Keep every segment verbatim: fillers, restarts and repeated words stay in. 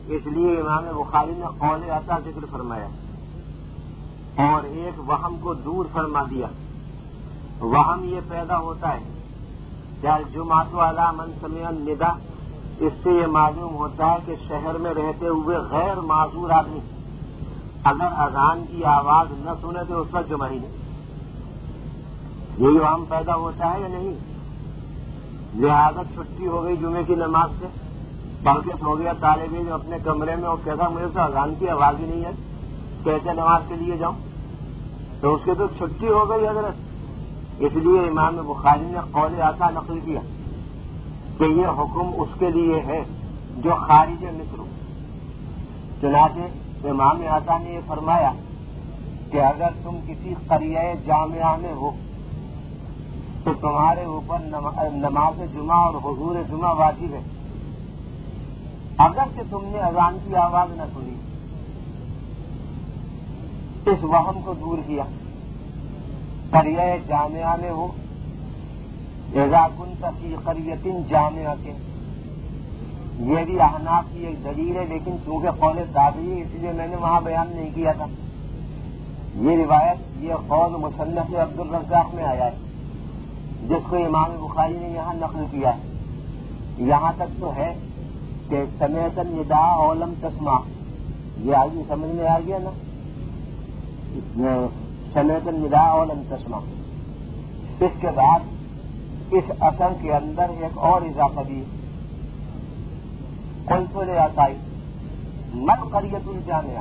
اس لیے امام بخاری نے قول عطا ذکر فرمایا اور ایک وہم کو دور فرما دیا. وہم یہ پیدا ہوتا ہے کہ الجمعۃ علی من سمع النداء، اس سے یہ معلوم ہوتا ہے کہ شہر میں رہتے ہوئے غیر معذور آدمی اگر اذان کی آواز نہ سنے تو اس وقت جمعہ ہی نہیں. یہی وہم پیدا ہوتا ہے یا نہیں؟ لہٰذا چھٹی ہو گئی جمعے کی نماز سے، بلکہ ہو گیا طالب علم اپنے کمرے میں اور کہتا مجھے تو اذان کی آواز ہی نہیں ہے، کیسے نماز کے لیے جاؤں؟ تو اس کی تو چھٹی ہو گئی حضرت. اس لیے امام بخاری نے قول عطا نقل کیا کہ یہ حکم اس کے لیے ہے جو خارج مصر ہو. چنانچہ امام عطا نے یہ فرمایا کہ اگر تم کسی قریہ جامعہ میں ہو تو تمہارے اوپر نماز جمعہ اور حضور جمعہ واجب ہے اگر کہ تم نے اذان کی آواز نہ سنی. اس وہم کو دور کیا. قریہ جامعہ میں ہو، اذا كنت فی قریۃ جامعۃ، یہ بھی احناف کی ایک دلیل ہے، لیکن چونکہ قول تابعی ہے اس لیے میں نے وہاں بیان نہیں کیا تھا. یہ روایت یہ قول مصنف عبد الرزاق میں آیا ہے جس کو امام بخاری نے یہاں نقل کیا ہے. یہاں تک تو ہے کہ سمعت النداء ولم تسمع، یہ آگے سمجھ میں آ گیا نا، سمعت النداء ولم تسمع. اس کے بعد اس اثر کے اندر ایک اور اضافہ بھی، قلت لعطاء من قریۃ الجامعہ.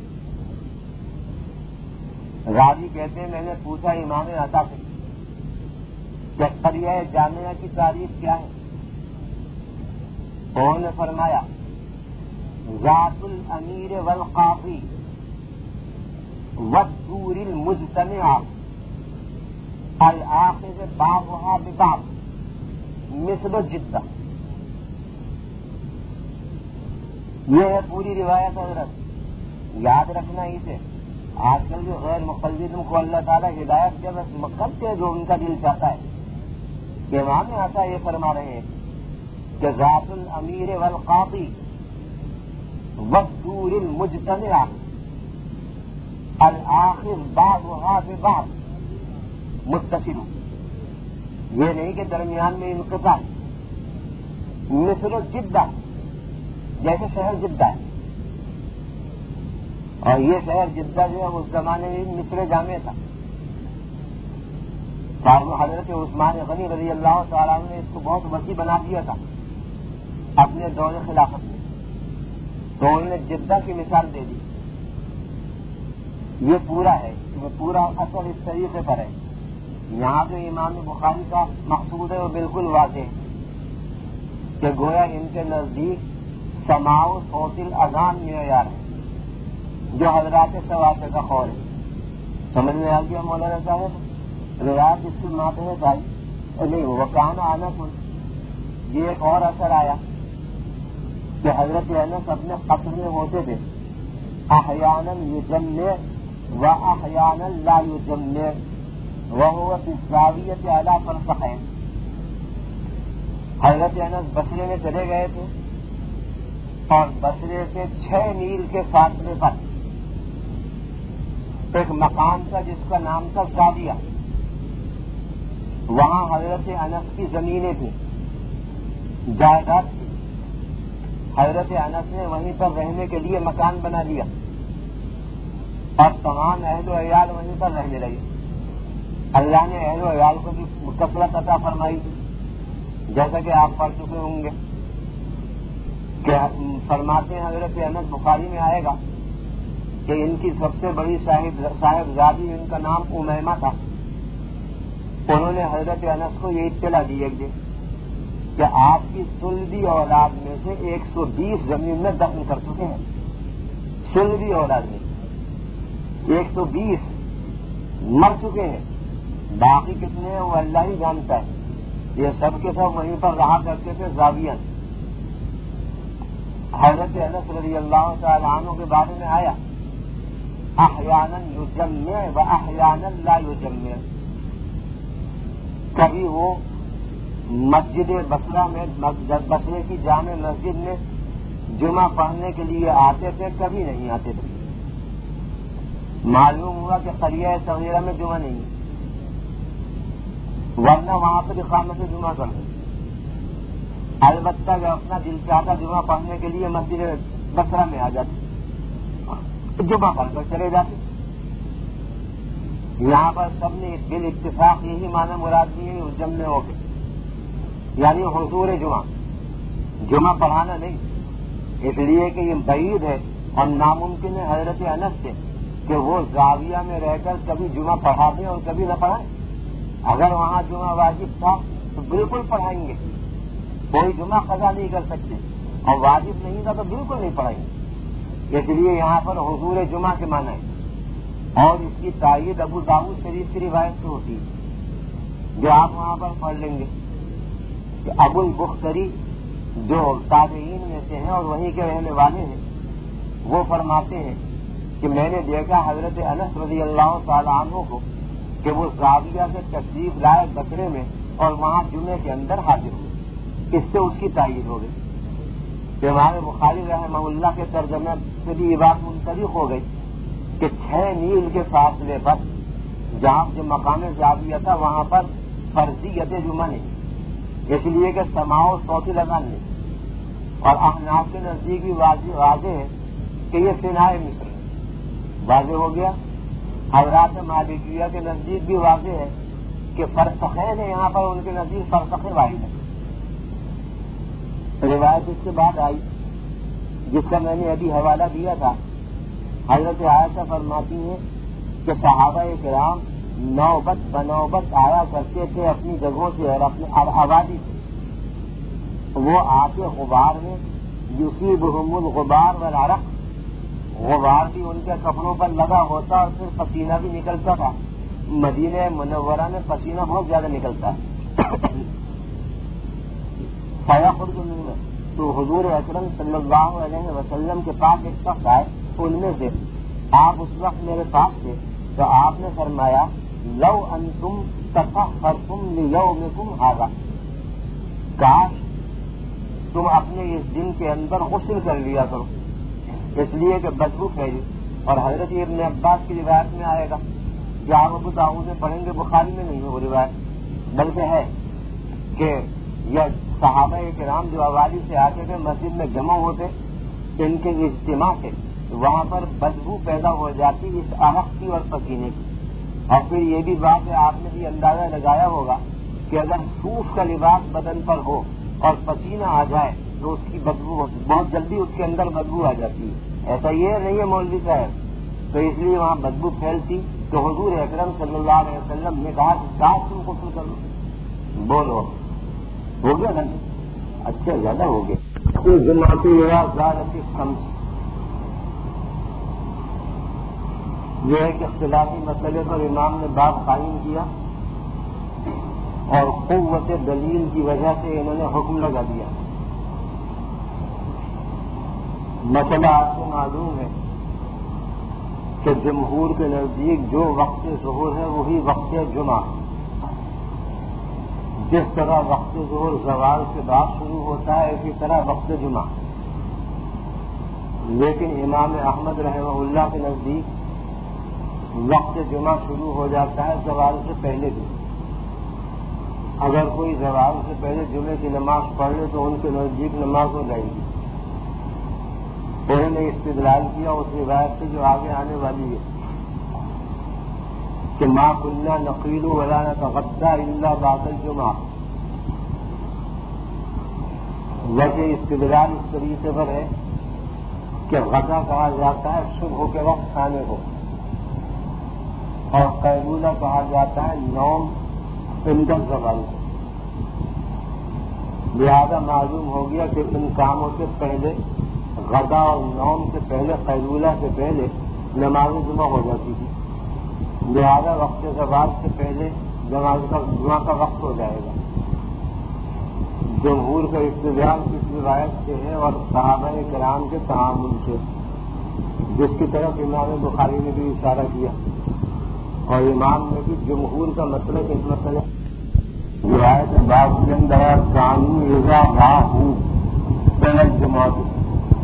راوی کہتے ہیں میں نے پوچھا امام عطا سے کہ قریہ جامعہ کی تعریف کیا ہے؟ انہوں نے فرمایا ذات الامیر والقاضی والدور المجتمعہ الآخذ بعضها ببعض مثل جدہ. یہ ہے پوری روایت حضرت. یاد رکھنا ہی سے آج کل جو غیر مقلدین کو اللہ تعالیٰ ہدایت کے بس کرتے ہیں جو ان کا دل چاہتا ہے. کہ امام عطا یہ فرما رہے ہیں کہ ذات الامیر والقاضی والدور المجتمعہ الآخذ بعضها ببعض متصل. یہ نہیں کہ درمیان میں انقطاع. مثل جدہ، جیسے شہر جدہ ہے، اور یہ شہر جدہ جو ہے اس زمانے میں مصر جامع تھا. حضرت عثمان غنی رضی اللہ تعالیٰ نے اس کو بہت وسیع بنا دیا تھا اپنے دور خلافت میں، تو انہوں نے جدہ کی مثال دے دی. یہ پورا ہے، یہ پورا اثر اس طریقے پر ہے. یہاں جو امام بخاری کا مقصود ہے وہ بالکل واضح ہے کہ گویا ان کے نزدیک سماع صوت الاذان معیار ہے جو حضرات سواتے کا قول ہے. سمجھ میں آ گیا مولانا صاحب؟ روایت اس کی ماتحت آئی نہیں وہ کہاں آنا تھا. یہ ایک اور اثر آیا کہ حضرت انس اپنے قصر میں ہوتے تھے، احیانا یجمع و احیانا لا یجمع وهو فی الزاویۃ علی فرسخین. حضرت انس بصرے میں چلے گئے تھے اور بصرے سے چھ میل کے فاصلے پر ایک مقام تھا جس کا نام تھا زاویہ. وہاں حضرت انس کی زمینیں تھیں، جائیداد تھی. حضرت انس نے وہیں پر رہنے کے لیے مکان بنا لیا اور تمام اہل و عیال وہیں پر رہنے لگے. اللہ نے اہل و عیال کو بھی کثرت عطا فرمائی جیسا کہ آپ پڑھ چکے ہوں گے کہ فرماتے ہیں حضرت انس بخاری میں آئے گا کہ ان کی سب سے بڑی صاحب صاحبزادی ان کا نام امیمہ تھا. انہوں نے حضرت انس کو یہ اطلاع دی ایک دن کہ آپ کی سلبی اولاد میں سے ایک سو بیس زمین میں دفن کر چکے ہیں. سلبی اولاد میں ایک سو بیس مر چکے ہیں، باقی کتنے ہیں وہ اللہ ہی جانتا ہے. یہ سب کے سب وہیں پر رہا کرتے تھے زاویہ. حضرت انس رضی اللہ تعالی عنہ کے بارے میں آیا احیانا یجمع و احیانا لا یجمع. کبھی وہ مسجد بصرہ میں بصرے کی جامع مسجد میں جمعہ پڑھنے کے لیے آتے تھے، کبھی نہیں آتے تھے۔ معلوم ہوا کہ قریہ صغیرہ میں جمعہ نہیں ہے، ورنہ وہاں پر اقامت جمعہ کر دیں۔ البتہ جو اپنا دل چاہتا جمعہ پڑھنے کے لیے مسجد بصرہ میں آ جاتے، جمعہ پڑھ کر چلے جاتے۔ یہاں پر سب نے بال اتفاق یہی معنی مراد دی ہے جمع ہو کے، یعنی حضور جمعہ، جمعہ پڑھانا نہیں، اس لیے کہ یہ بعید ہے اور ناممکن ہے حضرت انس سے کہ وہ زاویہ میں رہ کر کبھی جمعہ پڑھا دیں اور کبھی نہ پڑھائیں۔ اگر وہاں جمعہ واجب تھا تو بالکل پڑھائیں گے، کوئی جمعہ قضا نہیں کر سکتے، اور واجب نہیں تھا تو بالکل نہیں پڑھائیں گے۔ اس لیے یہاں پر حضور جمعہ کے معنی ہے، اور اس کی تائید ابو داؤد شریف کی روایت سے ہوتی ہے، جو آپ وہاں پر پڑھ لیں گے کہ ابو البختری جو تابعین میں سے ہیں اور وہیں کے رہنے والے ہیں، وہ فرماتے ہیں کہ میں نے دیکھا حضرت انس رضی اللہ تعالیٰ عنہ کو کہ وہ زاویہ سے تشریف لائے بکرے میں اور وہاں جمعے کے اندر حاضر ہوئے۔ اس سے اس کی تائید ہو گئی کہ ہمارے بخاری رحمہ اللہ کے ترجمے سے بھی یہ بات منطبق ہو گئی کہ چھ میل کے فاصلے پر جہاں جو مقام زاویہ تھا وہاں پر فرضیت جمعہ نہیں، اس لیے کہ سماع و صوتی لگان نہیں، اور احناف کے نزدیک بھی واضح واضح ہے کہ یہ فنائے مصر ہے، واضح ہو گیا۔ حضرات مالکیہ کے نزدیک بھی واضح ہے کہ فرسخین ہے، یہاں پر ان کے نزدیک فرسخ واحد ہے۔ روایت اس کے بعد آئی جس کا میں نے ابھی حوالہ دیا تھا، حضرت عائشہ فرماتی ہیں کہ صحابہ کرام نوبت بنوبت آیا کرتے تھے اپنی جگہوں سے اور اپنی آبادی سے، وہ آتے غبار میں یصیبہم الغبار والعرق، غبار بھی ان کے کپڑوں پر لگا ہوتا اور پھر پسینہ بھی نکلتا تھا۔ مدینہ منورہ میں پسینہ بہت زیادہ نکلتا ہے۔ فیخرج منہ، تو حضور اکرم صلی اللہ علیہ وسلم کے پاس ایک شخص آئے، ان میں سے آپ اس وقت میرے پاس تھے، تو آپ نے فرمایا لو انتم تطہرتم لیومکم ھذا، کاش تم اپنے اس دن کے اندر غسل کر لیا کرو، اس لیے کہ بدبو پھیلی۔ اور حضرت ابن عباس کی روایت میں آئے گا کہ آپ ابو داؤد میں پڑھیں گے، بخاری میں نہیں ہے وہ روایت، بلکہ ہے کہ یہ صحابہ کرام جو حوالی سے آتے تھے مسجد میں جمع ہوتے، ان کے اجتماع سے وہاں پر بدبو پیدا ہو جاتی اس عرق کی اور پسینے کی۔ اور پھر یہ بھی بات ہے، آپ نے بھی اندازہ لگایا ہوگا کہ اگر صوف کا لباس بدن پر ہو اور پسینہ آ جائے تو اس کی بدبو بہت جلدی اس کے اندر بدبو آ جاتی ہے، ایسا یہ نہیں ہے مولوی صاحب، تو اس لیے وہاں بدبو پھیلتی۔ تو حضور اکرم صلی اللہ علیہ وسلم نے کہا کہ کاش تم غسل کر لو، بولو ہو گیا نا؟ اچھا زیادہ ہو گیا۔ جماعتی یہ ہے کہ اختلافی مسئلے پر امام نے باب قائم کیا اور قوت دلیل کی وجہ سے انہوں نے حکم لگا دیا۔ مسئلہ آپ کو معلوم ہے کہ جمہور کے نزدیک جو وقت ظہر ہے وہی وقت جمعہ، جس طرح وقت ظہر زوال کے بعد شروع ہوتا ہے اسی طرح وقت جمعہ۔ لیکن امام احمد رحمہ اللہ کے نزدیک وقت جمعہ شروع ہو جاتا ہے زوال سے پہلے بھی۔ اگر کوئی زوال سے پہلے جمعے کی نماز پڑھ لے تو ان کے نزدیک نماز ہو جائے گی۔ انہوں نے استدلال کیا اس روایت سے جو آگے آنے والی ہے کہ ما كنا نقیل ولا نتغدى الا بعد الجمعہ۔ وجہ استدلال اس طریقے پر ہے کہ غدا کہا جاتا ہے صبح کے وقت کھانے کو، اور قیلولہ کہا جاتا ہے نوم عند الزوال کو۔ لہذا معلوم ہو گیا کہ ان کاموں سے پہلے غدا اور نوم سے پہلے قیلولہ سے پہلے نماز جمعہ ہو جاتی تھی، لہذا وقت زوال سے پہلے نماز کا جمعہ کا وقت ہو جائے گا۔ جمہور کا استدلال اس روایت سے ہے اور صحابہ کرام کے تعامل سے، جس کی طرف امام بخاری نے بھی اشارہ کیا، اور امام نے بھی جمہور کا مطلب اس مسئلہ روایت باب کے اندر قانون رضا راہ ہوں جماعت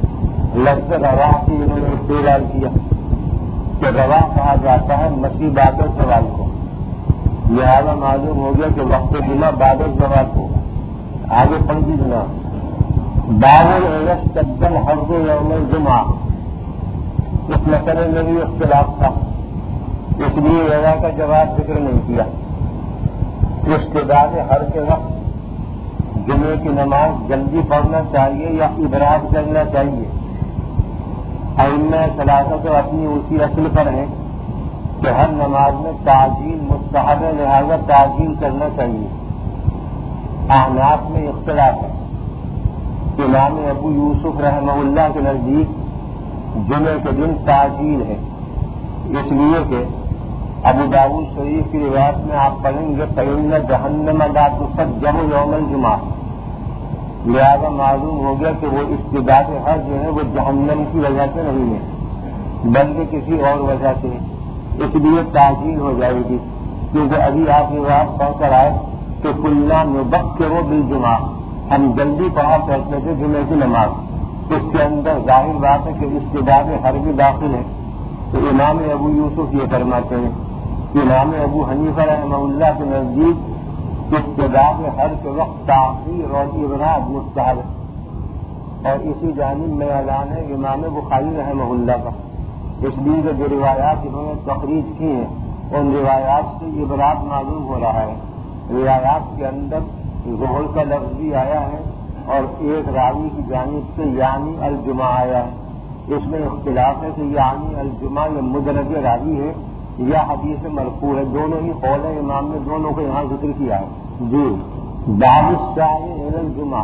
لفظ روا کی انہوں نے استعمال کیا کہ روا کہا جاتا ہے مسیح بعد زوال کو، لہذا معلوم ہو گیا کہ وقت جمعہ بعد زوال کو آگے پڑھ دیجیے. باب العشتدل حرض یوم الجمعہ، اس مسئلے میں بھی اختلاف تھا، اس لیے روا کا جواب ذکر نہیں کیا. اشتداد ہر کے وقت جمعے کی نماز جلدی پڑھنا چاہیے یا ابراج کرنا چاہیے؟ ائمہ ثلاثہ تو اپنی اسی اصل پر ہیں کہ ہر نماز میں تعجیل مستحب ہے، لہذا تعجیل کرنا چاہیے. احناف میں اختلاف ہے. امام ابو یوسف رحمہ اللہ کے نزدیک جمعے کے دن تعجیل ہے، اس لیے کہ ابو داؤد شریف کی روایت میں آپ پڑھیں گے فإن جہنم لا تسجر یوم الجمعہ، لہذا معلوم ہو گیا کہ وہ استداد حج جو ہے وہ جہنم کی وجہ سے نہیں ہے بلکہ کسی اور وجہ سے، اس لیے تعجیل ہو جائے گی. کیونکہ ابھی آپ کی بات پڑھ کر آئے کہ کلنا نبکر بالجمعہ، ہم جلدی پڑھا کرتے تھے جمعے کی نماز. اس کے اندر ظاہر بات ہے کہ استداد حج بھی داخل ہے. تو امام ابو یوسف یہ فرماتے ہیں کہ امام ابو حنیفہ رحمہ اللہ کے نزدیک ابتداء ہر کے وقت تاخیر اور ابراج مستحب ہے، اور اسی جانب میں اعلان ہے امام بخاری رحمہ اللہ کا. اس لیے کہ جو روایات انہوں نے تخریج کی ہیں ان روایات سے ابراج معلوم ہو رہا ہے. روایات کے اندر ظہر کا لفظ بھی آیا ہے اور ایک راوی کی جانب سے یعنی الجمعہ آیا ہے. اس میں اختلاف ہے کہ یعنی الجمعہ یہ مدرج راوی ہے یا حدیث مرفوع ہے. دونوں ہی قول ہیں امام نے دونوں کو یہاں ذکر کیا ہے. جی باب السعی الی الجمعہ،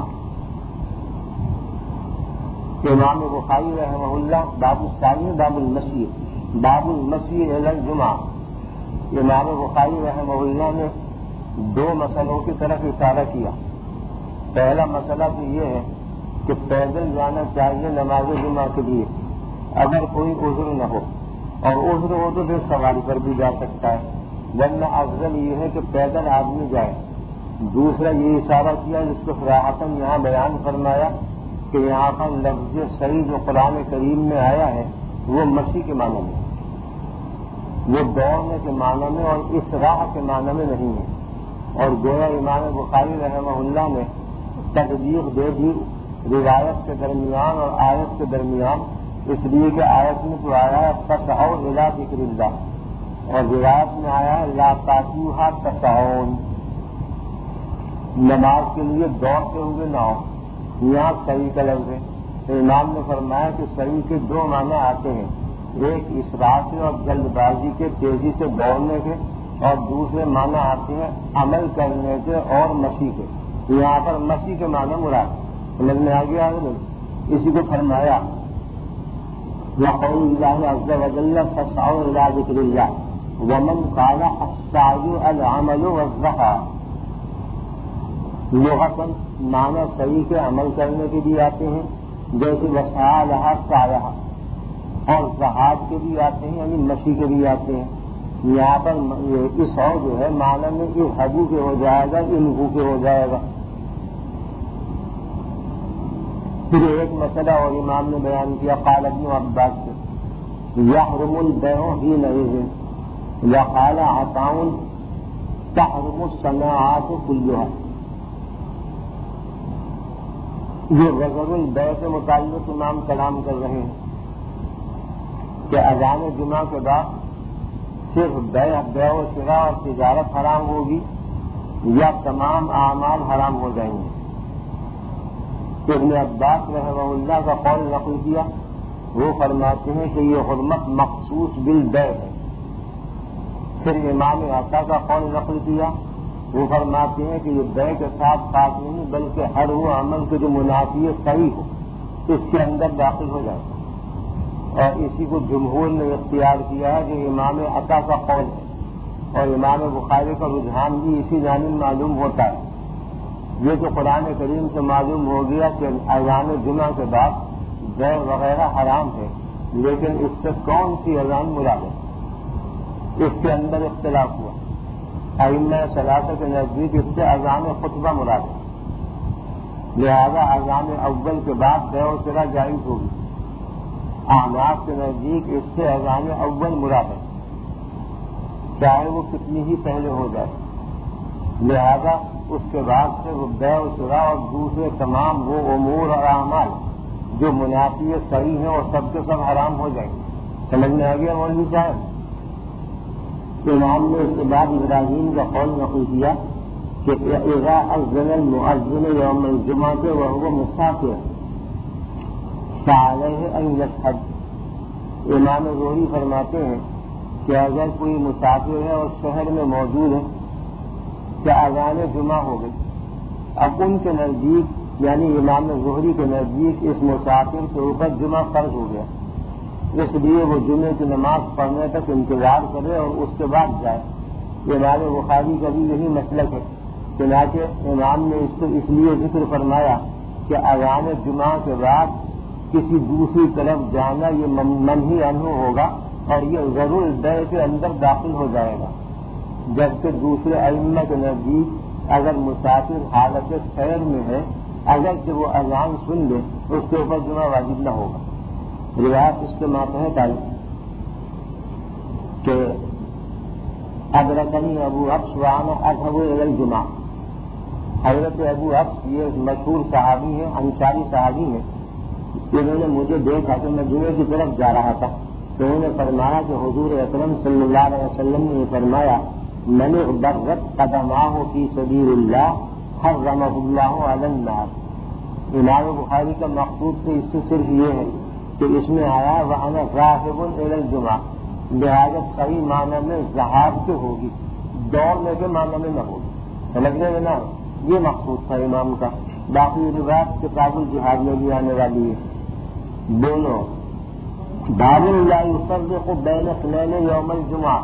امام بخاری رحمہ اللہ باب السعی باب المشی باب المشی الی الجمعہ. امام بخاری رحمہ اللہ نے دو مسئلوں کی طرف اشارہ کیا. پہلا مسئلہ تو یہ ہے کہ پیدل جانا چاہیے نماز جمعہ کے لیے اگر کوئی عذر نہ ہو، اور عذر ہو تو پھر سواری پر بھی جا سکتا ہے، ورنہ افضل یہ ہے کہ پیدل آدمی جائے. دوسرا یہ اشارہ کیا جس کو صراحتاً یہاں بیان فرمایا کہ یہاں پر لفظ صحیح جو قرآن کریم میں آیا ہے وہ مسیح کے معنی میں، وہ دوڑنے کے معنی میں اور اسراح کے معنی میں نہیں ہے. اور گویا امام بخاری رحمہ اللہ نے تطبیق دے دی روایت کے درمیان اور آیت کے درمیان، اس لیے کہ آیت میں تو آیا ہے فسعوا الی ذکر اللہ اور روایت میں آیا ہے لا تاتوھا تسعون، نماز کے لیے دوڑتے ہوئے نہ ہو. یہاں صحیح کا لفظ ہے. تو امام نے فرمایا کہ صحیح کے دو معنی آتے ہیں، ایک اسراء سے اور جلد بازی کے تیزی سے دوڑنے کے، اور دوسرے معنی آتے ہیں عمل کرنے کے اور مشی کے. یہاں پر مشی کے معنی مراد سمجھ میں آ گیا ہے. اسی کو فرمایا وقول اللہ عز وجل فسعوا الی ذکر اللہ ومن قال السعی العمل والضحى. لغتاً معنی صحیح کے عمل کرنے کے بھی آتے ہیں جیسے وسعا لہا سایہ، اور ذہاب کے بھی آتے ہیں یعنی مشی کے بھی آتے ہیں. یہاں پر اس اور جو ہے معنی میں اذهبوا کے ہو جائے گا، انہو کے ہو جائے گا. پھر ایک مسئلہ اور امام نے بیان کیا قال ابن عباس سے یحرم البیع حینئذ وقال عطاء تحرم الصناعات كلها. یہ غزل البیع کے متعلق امام کلام کر رہے ہیں کہ اذان جمعہ کے بعد صرف بیع بیع و شراء اور تجارت حرام ہوگی یا تمام اعمال حرام ہو جائیں گے. ابن عباس رحمہ اللہ کا قول نقل کیا، وہ فرماتے ہیں کہ یہ حرمت مخصوص بالبیع ہے. پھر امام عطا کا قول نقل کیا، وہ فرماتے ہیں کہ یہ بیع کے ساتھ خاص نہیں بلکہ ہر وہ عمل کے جو منافی صحیح ہو اس کے اندر داخل ہو جائے. اور اسی کو جمہور نے اختیار کیا ہے جو امام عطا کا قول ہے، اور امام بخاری کا رجحان بھی اسی جانب معلوم ہوتا ہے. یہ تو قرآن کریم سے معلوم ہو گیا کہ اذان جمعہ کے بعد بیع وغیرہ حرام ہے، لیکن اس سے کون سی اذان مراد ہے اس کے اندر اختلاف ہوا. ائمہ ثلاثہ کے نزدیک اس سے اذان خطبہ مراد ہے، لہذا اذان اول کے بعد بیع و شراء جائز ہوگی. احناف کے نزدیک اس سے اذان اول مراد ہے، چاہے وہ کتنی ہی پہلے ہو جائے، لہذا اس کے بعد سے وہ بیع و شراء اور دوسرے تمام وہ امور اور اعمال جو منافی صحیح ہیں اور سب کے سب حرام ہو جائیں گے۔ سمجھ میں آ گیا مولوی صاحب؟ امام نے اس کے بعد ابراہیم کا قول نقل کیا کہ اذا اذن المؤذن یوم الجمعہ وهو مسافر فعلیہ ان یشهد۔ امام زہری فرماتے ہیں کہ اگر کوئی مسافر ہے اور شہر میں موجود ہے کہ اذان جمعہ ہو گئی، اب ان کے نزدیک یعنی امام زہری کے نزدیک اس مسافر کے اوپر جمعہ فرض ہو گیا، اس لیے وہ جمعے کی نماز پڑھنے تک انتظار کرے اور اس کے بعد جائے۔ امام بخاری کا بھی یہی مسلک ہے، چنانچہ امام نے اس کو اس لیے ذکر فرمایا کہ اذان جمعہ کے بعد کسی دوسری طرف جانا یہ منہی عنہ ہوگا اور یہ ضرور بیع کے اندر داخل ہو جائے گا، جبکہ دوسرے ائمہ کے نزدیک اگر مسافر حالت سیر میں ہے اگر کہ وہ اذان سن لے اس کے اوپر جمعہ واجب نہ ہوگا۔ روایت اس کے ماتحت آئی کہ ادرکنی ابو حفص وانا اذهب الى الجمعہ، حضرت ابو حفص یہ مشہور صحابی ہیں، انصاری صحابی ہیں، انہوں نے مجھے دیکھا کہ میں جمعے کی طرف جا رہا تھا تو انہوں نے فرمایا کہ حضور اکرم صلی اللہ علیہ وسلم نے یہ فرمایا من اغبرت قدماہ فی سبیل اللہ حرمہ اللہ علی النار۔ امام بخاری کا مقصود تو اس سے صرف یہ ہے کہ اس میں آیا وَأَنَا ذَاهِبٌ إِلَى الْجُمْعَةِ، لہٰذا صحیح معنی میں ذہاب کے ہوگی، دوڑنے کے معنی میں نہ ہوگی، سمجھنے میں نہ، یہ مقصود تھا امام کا۔ باقی روایت کتاب الجہاد میں بھی آنے والی ہے۔ دونوں باب لا يفرق بین اثنین یوم الجمعہ،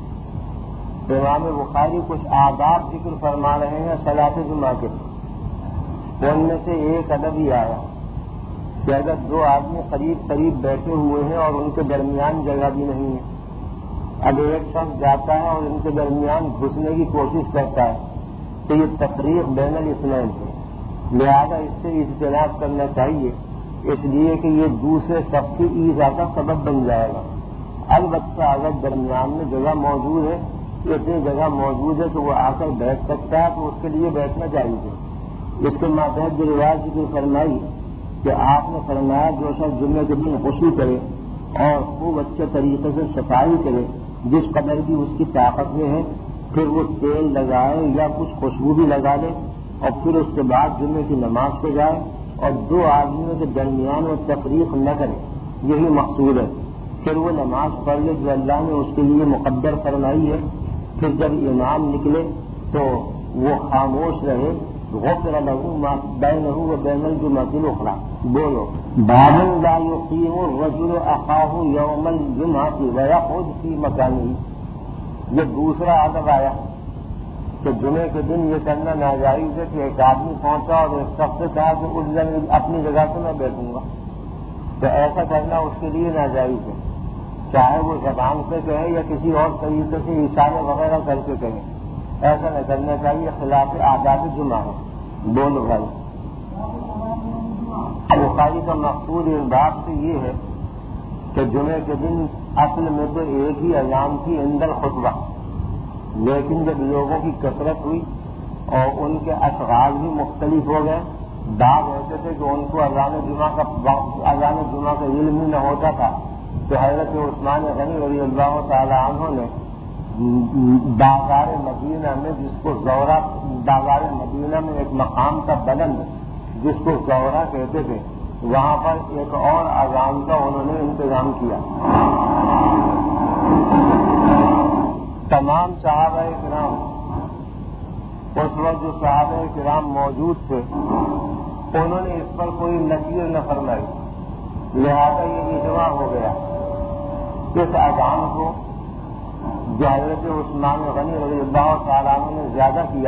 امام بخاری کچھ آداب ذکر فرما رہے ہیں صلاۃ جمعہ کے، ان میں سے ایک ادب ہی آیا کہ اگر دو آدمی قریب قریب بیٹھے ہوئے ہیں اور ان کے درمیان جگہ بھی نہیں ہے، اب ایک شخص جاتا ہے اور ان کے درمیان گھسنے کی کوشش کرتا ہے تو یہ تفریق بین الاثنین ہے، لہذا اس سے اجتناب کرنا چاہیے، اس لیے کہ یہ دوسرے شخص کی ایذا کا سبب بن جائے گا۔ البتہ اگر درمیان میں جگہ موجود ہے، اتنی جگہ موجود ہے تو وہ آ کر بیٹھ سکتا ہے تو اس کے لیے بیٹھنا چاہیے۔ اس کے ماتحت جو روایت ذکر فرمائی کہ آپ نے فرمایا جو شخص جمعے کے دن غسل کرے اور خوب اچھے طریقے سے صفائی کرے جس قدر کی اس کی طاقت میں ہے، پھر وہ تیل لگائے یا کچھ خوشبو بھی لگا لے اور پھر اس کے بعد جمعے کی نماز پہ جائے اور دو آدمیوں کے درمیان وہ تفریق نہ کرے، یہی مقصود ہے۔ پھر وہ نماز پڑھ لے جو اللہ نے اس کے لیے مقدر فرمائی ہے، پھر جب امام نکلے تو وہ خاموش رہے، غفر له ما بینه و بین الجمعۃ الاخرى۔ بولو باب لا یقیم الرجل اخاہ یوم الجمعۃ ویقعد فی مکانہ، یہ دوسرا ادب آیا کہ جمعے کے دن یہ کرنا ناجائز ہے کہ ایک آدمی پہنچا اور ایک شخص سے کہا کہ اس دن اپنی جگہ سے میں بیٹھوں گا، تو ایسا کرنا اس کے لیے ناجائز ہے، چاہے وہ زبان سے کہے یا کسی اور طریقے سے اشارے وغیرہ کر کے کہے، ایسا نہ کرنا چاہیے، خلاف آداب جمعہ ہے۔ بولو بھائی، بخاری کا مقصود اس بات سے یہ ہے کہ جمعے کے دن اصل میں تو ایک ہی اذان تھی عند الخطبہ، لیکن جب لوگوں کی کثرت ہوئی اور ان کے اشغال بھی مختلف ہو گئے، بعض ایسے تھے کہ ان کو اذان جمعہ کا اذان جمعہ کا علم ہی نہ ہوتا تھا، تو حضرت عثمان غنی رضی اللہ تعالی عنہ نے بازار مدینہ میں، جس کو زورہ، بازار مدینہ میں ایک مقام کا بلند جس کو زورہ کہتے تھے، وہاں پر ایک اور اذان کا انہوں نے انتظام کیا۔ تمام صحابہ کرام، اس وقت جو صحابہ کرام موجود تھے، انہوں نے اس پر کوئی نکیر نہ فرمائی، لہذا یہ اجماع ہو گیا اس اذان کو جو حضرت عثمان غنی رضی اللہ تعالیٰ عنہ نے زیادہ کیا،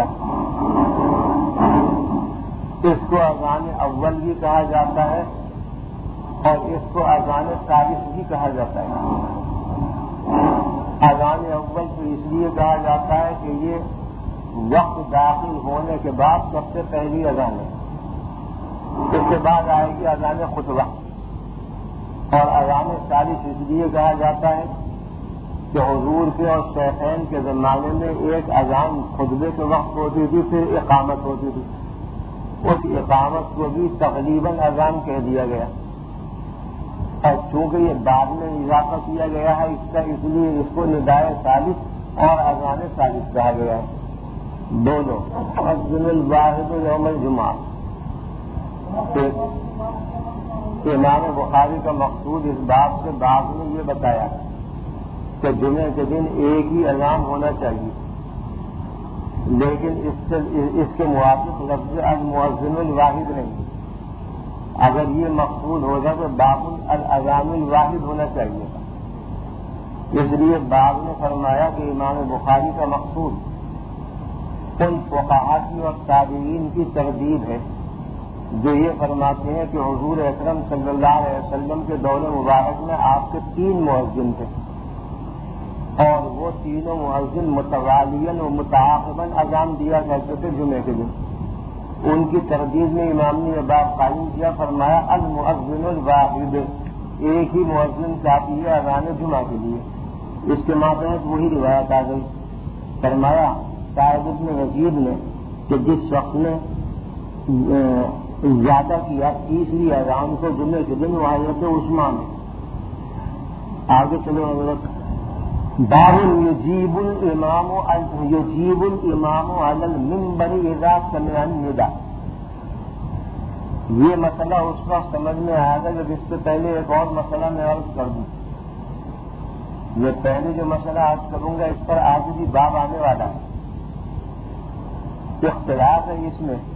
اس کو اذان اول بھی کہا جاتا ہے اور اس کو اذان ثالث بھی کہا جاتا ہے۔ اذان اول تو اس لیے کہا جاتا ہے کہ یہ وقت داخل ہونے کے بعد سب سے پہلی اذان ہے، اس کے بعد آئے گی اذان خطبہ، اور اذان ثالث اس لیے کہا جاتا ہے کہ حضور کے اور شیخین کے زمانے میں ایک اذان خطبے کے وقت ہوتی تھی، پھر اقامت ہوتی تھی. اس اقامت کو بھی تقریباً اذان کہہ دیا گیا، اور چونکہ یہ بعد میں اضافہ کیا گیا ہے اس کا، اس لیے اس کو ندائے ثالث اور اذان ثالث کہا گیا ہے. دونوں مؤذن الواحد یوم الجمعہ. امام بخاری کا مقصود اس بات سے بعد میں یہ بتایا کہ جمعے کے دن ایک ہی اذان ہونا چاہیے، لیکن اس سے اس کے موافق لفظ المؤذن الواحد نہیں. اگر یہ مقصود ہو جائے تو باب الاذان الواحد ہونا چاہیے. اس لیے بعد میں فرمایا کہ امام بخاری کا مقصود ان فقہا کی اور تابعین کی تردید ہے جو یہ فرماتے ہیں کہ حضور اکرم صلی اللہ علیہ وسلم کے دور مبارک میں آپ کے تین مؤذن تھے، اور وہ تینوں مؤذن متوالیاً و متعاقباً اذان دیا کرتے تھے جمعے کے دن. ان کی تردید میں امام نے یہ بات قائم کیا، فرمایا المؤذن الواحد، ایک ہی مؤذن کافی ہے اذان جمعہ کے لیے. اس کے ماتحت وہی روایت آ گئی. فرمایا صاحب ابن وزیر نے کہ جس شخص نے زیادہ کیا تیسری اذان کو جمعے کے دن وہ حضرت عثمان ہے. آگے چلو حضرت. باب یجیب الامام یجیب الامام علی المنبر اذا سمع النداء. یہ مسئلہ اس وقت سمجھ میں آئے گا جب اس سے پہلے ایک اور مسئلہ میں عرض کر دوں. یہ پہلے جو مسئلہ عرض کروں گا اس پر آج بھی باب آنے والا ہے. اختلاف ہے اس میں،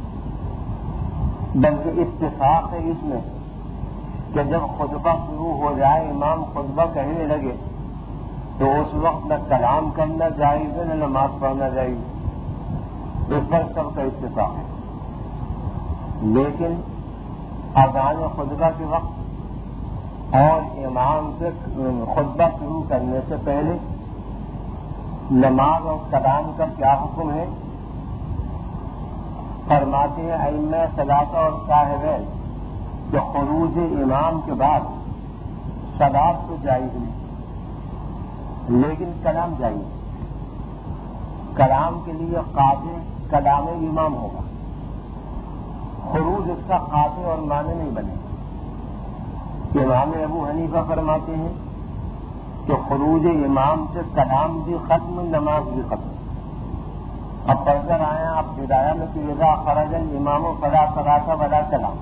بلکہ اتفاق ہے اس میں کہ جب خطبہ شروع ہو جائے، امام خطبہ کہنے لگے تو اس وقت نہ کلام کرنا جائز ہے نہ نماز پڑھنا جائز. اس پر سب کا اتفاق ہے. لیکن اذان خطبہ کے وقت اور امام سے خطبہ شروع کرنے سے پہلے نماز اور کلام کا کیا حکم ہے؟ فرماتے ہیں ائمہ ثلاثہ اور صاحبین کہ خروج امام کے بعد صلاۃ تو جائز نہیں، لیکن کلام جائز. کلام کے لیے قاطع کلام امام ہوگا، خروج اس کا قاطع اور معنی نہیں بنے. امام ابو حنیفہ فرماتے ہیں کہ خروج امام سے کلام بھی ختم، نماز بھی ختم. اب پڑھ کر آئے آپ ہدایہ میں کہ اذا خرج الامام فلا صلاۃ ولا کلام.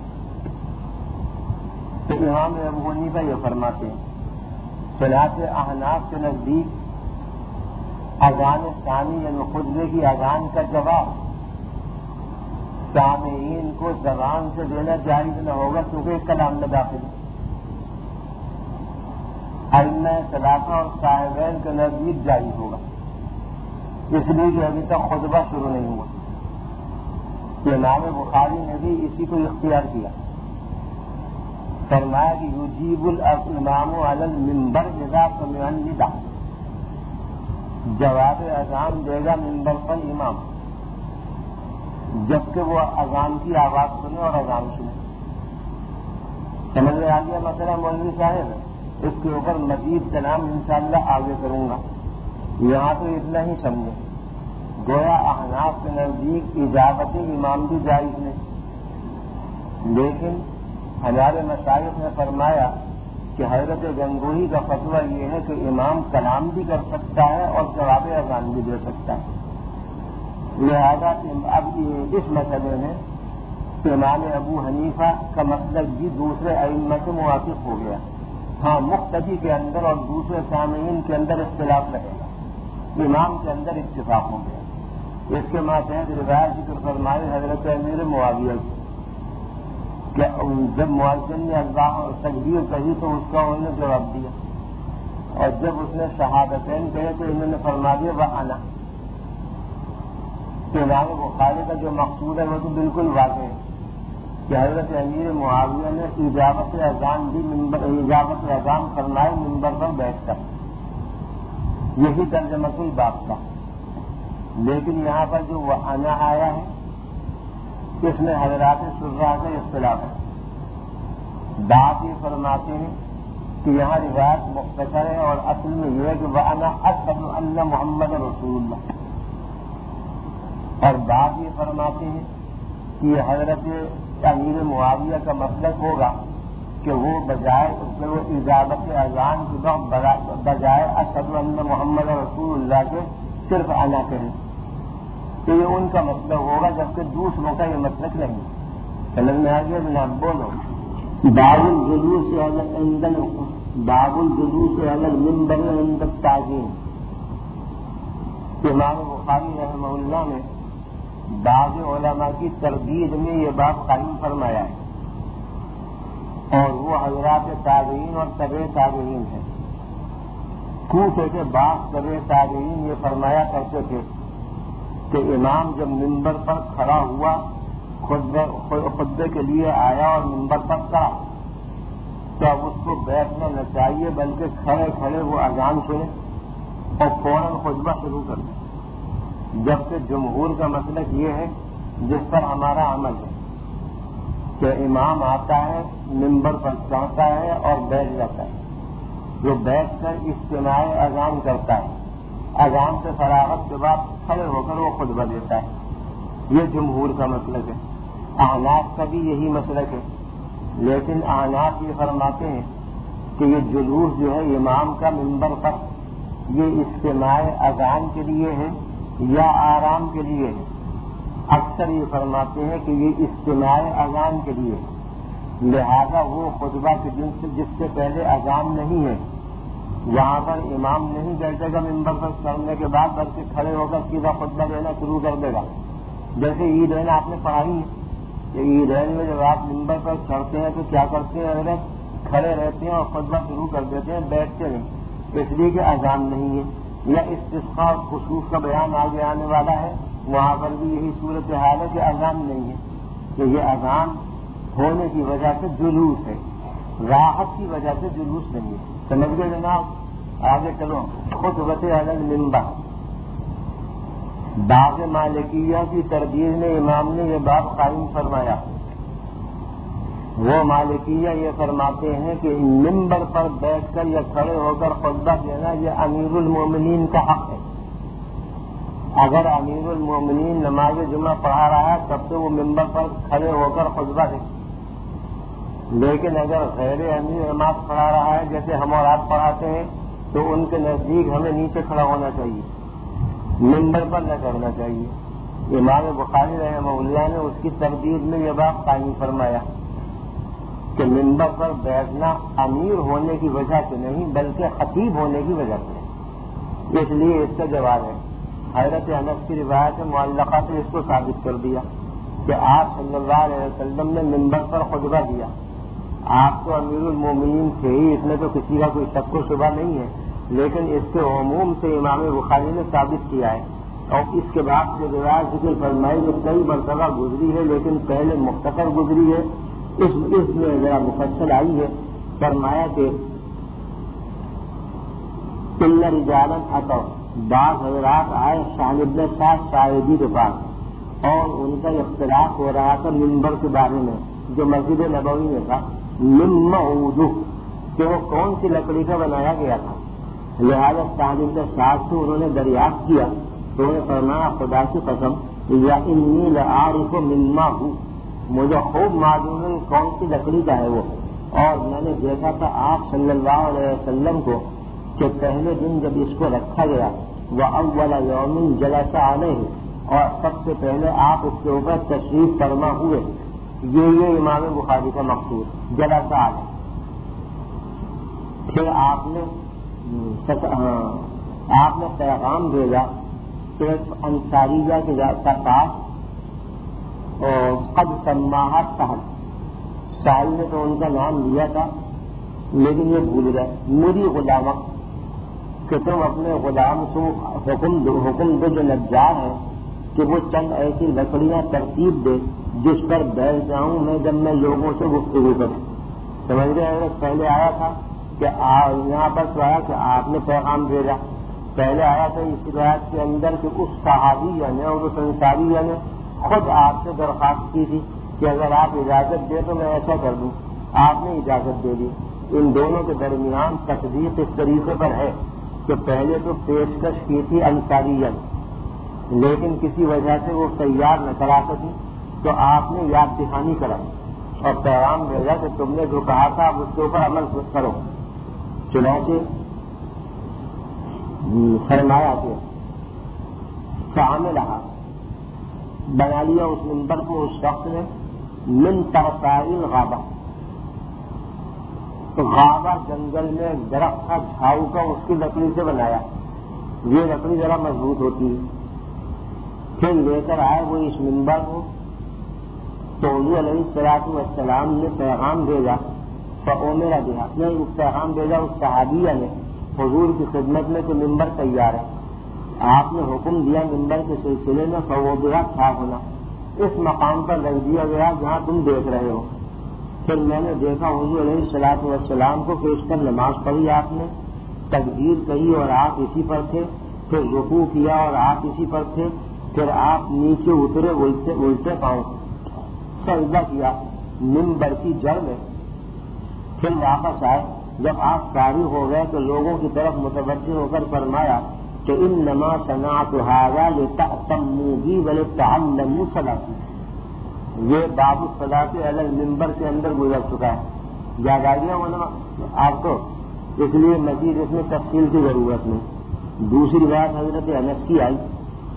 تو امام ابو حنیفہ یہ فرماتے ہیں چنانچہ احناف کے نزدیک اذان ثانی یعنی خطبے کی اذان کا جواب سامعین کو زبان سے دینا جائز نہ ہوگا کیونکہ کلام میں داخل ہے. ائمہ ثلاثہ اور صاحبین کے نزدیک جائز ہوگا، اس لیے کہ ابھی تک خطبہ شروع نہیں ہوا. امام بخاری نے بھی اسی کو اختیار کیا. فرمایا کہ یجیب الامام علی المنبر اذا سمع النداء. جواب اذان دے گا منبر پر امام جبکہ وہ اذان کی آواز سنے اور اذان سنے. سمجھ میں آ گیا مسئلہ مولوی صاحب؟ اس کے اوپر مزید کلام انشاءاللہ آگے کروں گا. یہاں تو اتنا ہی سمجھے گویا احناف کے نزدیک اجابت امام بھی جائز نہیں، لیکن ہمارے مشائخ نے فرمایا کہ حضرت گنگوہی کا فتویٰ یہ ہے کہ امام کلام بھی کر سکتا ہے اور جواب اذان بھی دے سکتا ہے. لہذا اب اس مسئلے میں امام ابو حنیفہ کا مسلک بھی دوسرے ائمہ سے موافق ہو گیا. ہاں مقتدی کے اندر اور دوسرے سامعین کے اندر اختلاف رہے گا، امام کے اندر اتفاق ہو گیا. اس کے ماتحت روایت ذکر فرمائے حضرت امیر معاویہ کی کہ جب مؤذن نے اللہ تکبیر کہی تو اس کا انہوں نے جواب دیا، اور جب اس نے شہادتین کہے تو انہوں نے فرما دیا وہ انا. امام بخاری کا جو مقصود ہے وہ تو بالکل واضح ہے کہ حضرت امیر معاویہ نے اجابت اذان بھی منبر اجابت اذان فرمائے منبر پر بیٹھ کر. یہی ترجمہ الباب کا. لیکن یہاں پر جو وہ انا آیا ہے اس میں حضرات شرح سے اختلاف ہے. بعض یہ فرماتے ہیں کہ یہاں روایت مختصر ہے اور اصل میں یہ ہے کہ وَأَنَا أَشْهَدُ أَنَّ مُحَمَّدَ رَسُولُ اللَّهِ، اور بعض یہ فرماتے ہیں کہ یہ حضرت امیر معاویہ کا مسلک ہوگا کہ وہ بجائے اس میں وہ اجازت اذان کی وقت بجائے اشہد ان محمد رسول اللہ کے صرف انا کریں، تو یہ ان کا مسلک ہوگا، جبکہ دوسروں کا یہ مسلک نہیں۔ سمجھ میں آ گیا جناب؟ بولو۔ باب الجلوس عند باب الجلوس علی المنبر عند التعظیم۔ امام بخاری رحمہ اللہ نے بعض علماء کی تردید میں یہ باب قائم فرمایا ہے، اور وہ حضرات تابعین اور تبع تابعین ہیں۔ کوفے کے بعض تبع تابعین یہ فرمایا کرتے تھے کہ امام جب منبر پر کھڑا ہوا، خطبے کے لیے آیا اور منبر پر کھڑا، تو اب اس کو بیٹھنا نہ چاہیے، بلکہ کھڑے کھڑے وہ اذان سنے اور فوراً خطبہ شروع کر دیں، جبکہ جمہور کا مسلک یہ ہے جس پر ہمارا عمل ہے کہ امام آتا ہے، منبر پر چڑھتا ہے اور بیٹھ جاتا ہے، جو بیٹھ کر اجتماع اذان کرتا ہے، اذان سے فراغت کے بعد کھڑے ہو کر وہ خطبہ دیتا ہے۔ یہ جمہور کا مسلک ہے۔ احناف کا بھی یہی مسلک ہے، لیکن احناف یہ فرماتے ہیں کہ یہ جلوس جو ہے امام کا منبر پر، یہ اجتماع اذان کے لیے ہے یا آرام کے لیے ہے۔ اکثر یہ فرماتے ہیں کہ یہ اجتماع اذان کے لیے ہے، لہذا وہ خطبہ کے جن سے جس سے پہلے اذان نہیں ہے وہاں پر امام نہیں بیٹھے گا منبر پر چڑھنے کے بعد، بلکہ کھڑے ہو کر سیدھا خطبہ دینا شروع کر دے گا۔ جیسے عیدین آپ نے پڑھائی ہے کہ عیدین میں جب آپ منبر پر چڑھتے ہیں تو کیا کرتے ہیں؟ حضرت کھڑے رہتے ہیں اور خطبہ شروع کر دیتے ہیں، بیٹھتے نہیں، اس لیے کہ اذان نہیں ہے۔ یا استسقاء اور خصوص کا بیان آگے آنے والا ہے، وہاں پر بھی یہی صورتحال ہے کہ اذان نہیں ہے، کہ یہ اذان ہونے کی وجہ سے جلوس ہے، راحت کی وجہ سے جلوس نہیں ہے۔ سمجھ گئے جناب؟ آگے چلو۔ خطبۃ علی المنبر۔ بعض مالکیہ کی تردید میں امام نے یہ باب قائم فرمایا۔ وہ مالکیہ یہ فرماتے ہیں کہ منبر پر بیٹھ کر یا کھڑے ہو کر خطبہ دینا یہ امیر المومنین کا حق ہے۔ اگر امیر المومنین نماز جمعہ پڑھا رہا ہے تب تو وہ منبر پر کھڑے ہو کر خطبہ دے، لیکن اگر غیر امیر نماز پڑھا رہا ہے جیسے ہم اور آپ پڑھاتے ہیں تو ان کے نزدیک ہمیں نیچے کھڑا ہونا چاہیے، منبر پر نہ چڑھنا چاہیے۔ امام بخاری رحمہ اللہ نے اس کی تردید میں یہ بات قائم فرمایا کہ منبر پر بیٹھنا امیر ہونے کی وجہ سے نہیں بلکہ خطیب ہونے کی وجہ سے ہے، اس لیے اس کا جواب ہے۔ حضرت انس کی روایت معلقہ سے اس کو ثابت کر دیا کہ آپ صلی اللہ علیہ وسلم نے منبر پر خطبہ دیا۔ آپ تو امیر المومنین تھے ہی، اس میں تو کسی کا کوئی شک و شبہ نہیں ہے، لیکن اس کے عموم سے امام بخاری نے ثابت کیا ہے، اور اس کے بعد جو روایت ذکر فرمائی جو کئی مرتبہ گزری ہے لیکن پہلے مختصر گزری ہے، اس اس میں ذرا مفصل آئی ہے۔ فرمایا کہ کل رجالا اتوا، بعض حضرات آئے شاہد ابن سعد شاہدی کے پاس، اور ان کا اختلاف ہو رہا تھا منبر کے بارے میں جو مسجد نبوی میں تھا، مما عودہ، کہ وہ کون سی لکڑی کا بنایا گیا تھا۔ لہذا شاہد ابن سعد سے انہوں نے دریافت کیا تو انہوں نے فرمایا خدا کی قسم یا انی لعارف مما ہوں، مجھے خوب معلوم ہے کون سی لکڑی کا ہے وہ، اور میں نے دیکھا تھا آپ صلی اللہ علیہ وسلم کو کہ پہلے دن جب اس کو رکھا گیا وہ اول یوم جلس علیہ، اور سب سے پہلے آپ اس کے اوپر تشریف فرما ہوئے۔ یہ یہ امام بخاری کا مقصود جلس علیہ۔ پھر آپ نے آپ نے پیغام بھیجا کہ انصاریہ کے پاس قد سماہا سہل، سہل نے تو ان کا نام لیا تھا لیکن یہ بھول گئے، میری غلام کہ تم اپنے غلام کو حکم دو حکم دو جو نجار ہے کہ وہ چند ایسی لکڑیاں ترتیب دے جس پر بیٹھ جاؤں میں جب میں لوگوں سے گفتگو کروں۔ سمجھ گئے؟ پہلے آیا تھا کہ یہاں پر تو آیا کہ آپ نے پیغام بھیجا، پہلے آیا تھا اس روایت کے اندر کہ اس صحابی یعنی اور اس انصاری یعنی خود آپ سے درخواست کی تھی کہ اگر آپ اجازت دیں تو میں ایسا کر دوں، آپ نے اجازت دے دی. ان دونوں کے درمیان تصدیق اس طریقے پر ہے کہ پہلے تو پیشکش کی تھی انصاریت، لیکن کسی وجہ سے وہ تیار نہ کرا سکی تو آپ نے یاد دہانی کرائی اور پیغام بھیجا کہ تم نے جو کہا تھا اب اس کے اوپر عمل کرو. چنانچہ فرمایا کہ شاملہ بنا لیا اس منبر کو اس شخص نے من ترسائل غابہ، تو غابہ جنگل میں درخت تھا جھاؤ کا، اس کی لکڑی سے بنایا. یہ لکڑی ذرا مضبوط ہوتی ہے. پھر لے کر آئے وہ اس منبر کو، تو حضور علیہ الصلوۃ والسلام نے پیغام بھیجا. فأمر بها، نے پیغام بھیجا اس صحابیہ نے حضور کی خدمت میں کہ منبر تیار ہے. آپ نے حکم دیا منبر کے سلسلے میں فوضع تھا ہونا، اس مقام پر رکھ دیا گیا جہاں تم دیکھ رہے ہو. پھر میں نے دیکھا حضور علیہ الصلوۃ والسلام کو کہ اس پر نماز پڑھی، آپ نے تکبیر کہی اور آپ اسی پر تھے. پھر رکوع کیا اور آپ اسی پر تھے. پھر آپ نیچے اترے الٹے الٹے پاؤں، سجدہ کیا منبر کی جڑ میں. پھر واپس آئے. جب آپ فارغ ہو گئے تو لوگوں کی طرف متوجہ ہو کر فرمایا کہ انما صنعت هذا لتأتموا بي ولتعلموا صلاتي. یہ باب الصلاۃ علی المنبر کے اندر گزر چکا ہے. یاد آ گیا علماء آپ کو؟ اس لیے مزید اس میں تفصیل کی ضرورت نہیں. دوسری بات حضرت انس کی آئی،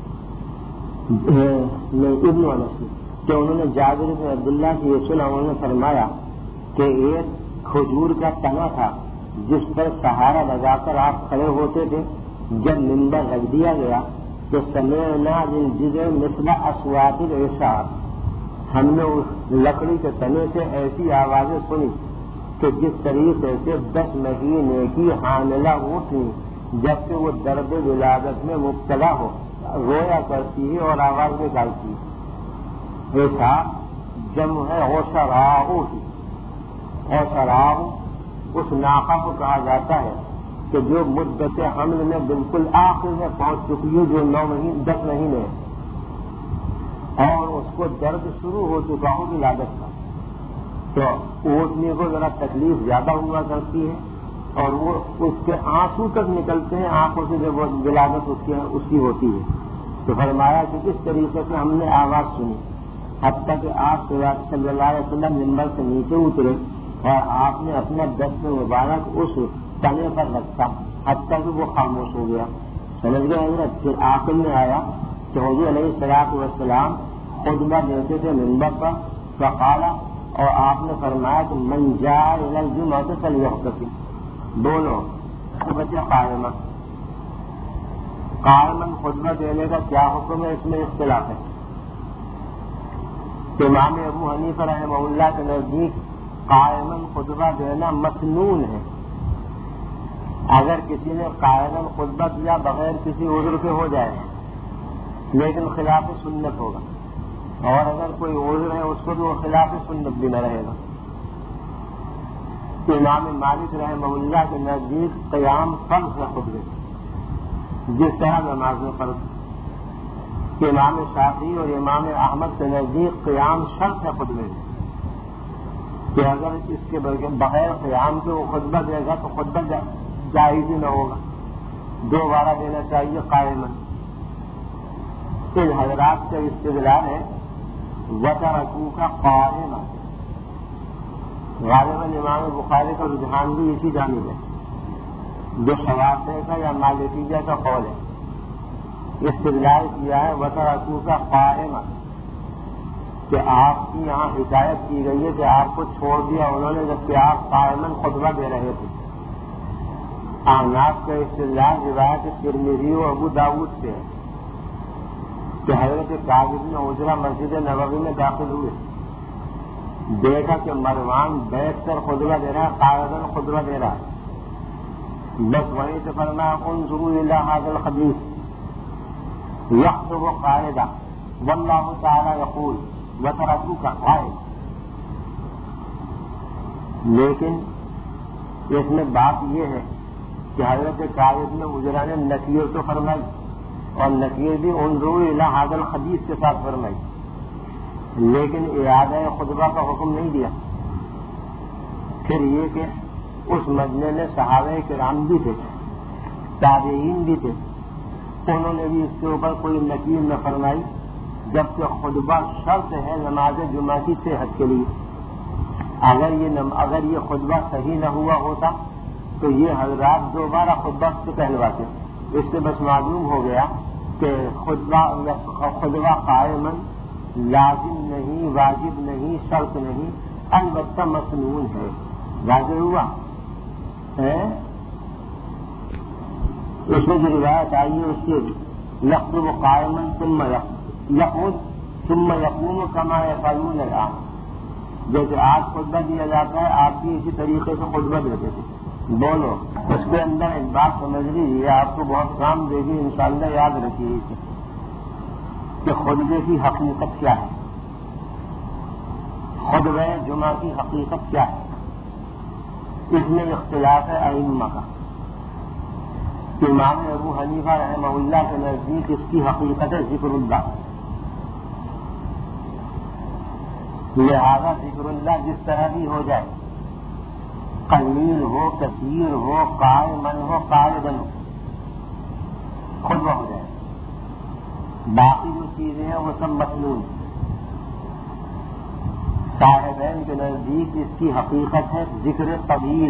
ابن انس کی، کہ انہوں نے جابر بن عبداللہ کی یہ سنا. انہوں نے فرمایا کہ ایک کھجور کا تنا تھا جس پر سہارا لگا کر آپ کھڑے ہوتے تھے. جب منبر رکھ دیا گیا تو سمعنا للجذع مثل اصوات العشاء، ہم نے اس لکڑی کے تنے سے ایسی آوازیں سنی کہ جس طریقے سے دس مہینے کی حاملہ اونٹنی جب کہ وہ درد ولادت میں مبتلا ہو رویا کرتی ہے اور آواز نکالتی ہے. ایسا جمع ہے اوشراہو کی. اوشراہو اس ناقہ کو کہا جاتا ہے کہ جو مدت حمل میں بالکل آخر میں پہنچ چکی ہے، جو نو مہینے دس مہینے اور اس کو درد شروع ہو چکا ہو ولادت کا، تو اونٹنے کو ذرا تکلیف زیادہ ہوا کرتی ہے اور وہ اس کے آنسو تک نکلتے ہیں آنکھوں سے جب ولادت اس کی اس کی ہوتی ہے. تو فرمایا کہ اس طریقے سے ہم نے آواز سنی حتیٰ کہ آپ صلی اللہ علیہ وسلم منبر سے نیچے اترے اور آپ نے اپنا دست مبارک اس تنے پر رکھا حتیٰ کہ وہ خاموش ہو گیا. سمجھ گئے حضرت؟ پھر آخر میں آیا کہ حضور علیہ الصلوۃ والسلام خطبہ دیتے تھے منبر پر فقالا، اور آپ نے فرمایا کہ من جاء الی الجمعۃ فلیحتسب. دونوں بچے قائمہ قائمن خطبہ دینے کا کیا حکم ہے؟ اس میں اختلاف ہے. امام ابو حنیفہ رحمہ اللہ کے نزدیک قائمن خطبہ دینا مسنون ہے. اگر کسی نے قائمن خطبہ دیا بغیر کسی عذر کے ہو جائے لیکن خلاف سنت ہوگا، اور اگر کوئی عذر ہے اس کو بھی وہ خلاف سنت بھی نہ رہے گا. امام مالک رحمہ اللہ کے نزدیک قیام فرض ہے خطبے جس طرح نماز میں فرض. امام شافعی اور امام احمد کے نزدیک قیام شرط ہے خطبے میں، کہ اگر اس کے بغیر قیام کے وہ خطبہ دے گا تو خطبہ جائز ہی نہ ہوگا، دوبارہ دینا چاہیے قائمن. ان حضرات کا استدلال ہے وترکوا کا قائما. غالباً امام بخاری کا رجحان بھی اسی جانب ہے، جو شوافی کا یا مالکیہ کا قول ہے. استدلال کیا ہے وترکوا کا قائما، کہ آپ کی یہاں ہدایت کی گئی ہے کہ آپ کو چھوڑ دیا انہوں نے جبکہ آپ قائمن خطبہ دے رہے تھے. احناف کا استدلال روایت ترمذی و ابو داؤد سے ہے کہ حضرت کعب بن عجرہ مسجد نبوی میں داخل ہوئے، دیکھا کہ مروان بیٹھ کر خطبہ دے رہا ہے، قائمن خطبہ دے رہا ہے. بس وہیں سے فرمایا انظروا الی ھذا الخبیث یخطب قاعدہ واللہ تعالی یقول وترکوا کا قائم. لیکن اس میں بات یہ ہے کہ حضرت کعب بن عجرہ نے نکیر تو فرمائی اور نکیر بھی انظروا الی ھذا الخبیث کے ساتھ فرمائی، لیکن اعادہ خطبہ کا حکم نہیں دیا. پھر یہ کہ اس مجمع میں صحابہ کرام بھی تھے، تابعین بھی تھے، انہوں نے بھی اس کے اوپر کوئی نکیر نہ فرمائی، جبکہ خطبہ شرط ہے نماز جمعہ کی صحت کے لیے۔ اگر یہ نم... اگر یہ خطبہ صحیح نہ ہوا ہوتا تو یہ حضرات دوبارہ خطبہ سے کہلواتے۔ اس سے بس معلوم ہو گیا کہ خطبہ خطبہ قائماً لازم نہیں، واجب نہیں، شرط نہیں، البتہ مسنون ہے۔ واضح ہوا ہے؟ اس میں جو روایت آئی ہے اس کے یخطب قائماً ثم یقعد ثم یقوم کما یفعلون الآن، جیسے آج خطبہ دیا جاتا ہے آپ بھی اسی طریقے سے خطبہ دیتے تھے بولو۔ اس کے اندر ایک بات سمجھ لیجیے، آپ کو بہت کام دے گی، انشاءاللہ یاد رکھیے اسے کہ خطبے کی حقیقت کیا ہے، خطبہ جمعہ کی حقیقت کیا ہے۔ اس میں اختلاف ہے ائمہ کا۔ امام ابو حنیفہ رحمہ اللہ کے نزدیک اس کی حقیقت ہے ذکر اللہ، لہذا ذکر اللہ جس طرح بھی ہو جائے، قلیل ہو، کثیر ہو، قائمن ہو، قاعدن ہو، خطبہ ہو جائے۔ باقی جو چیزیں ہیں وہ سب مسنون۔ صاحبین کے نزدیک اس کی حقیقت ہے ذکر طویل،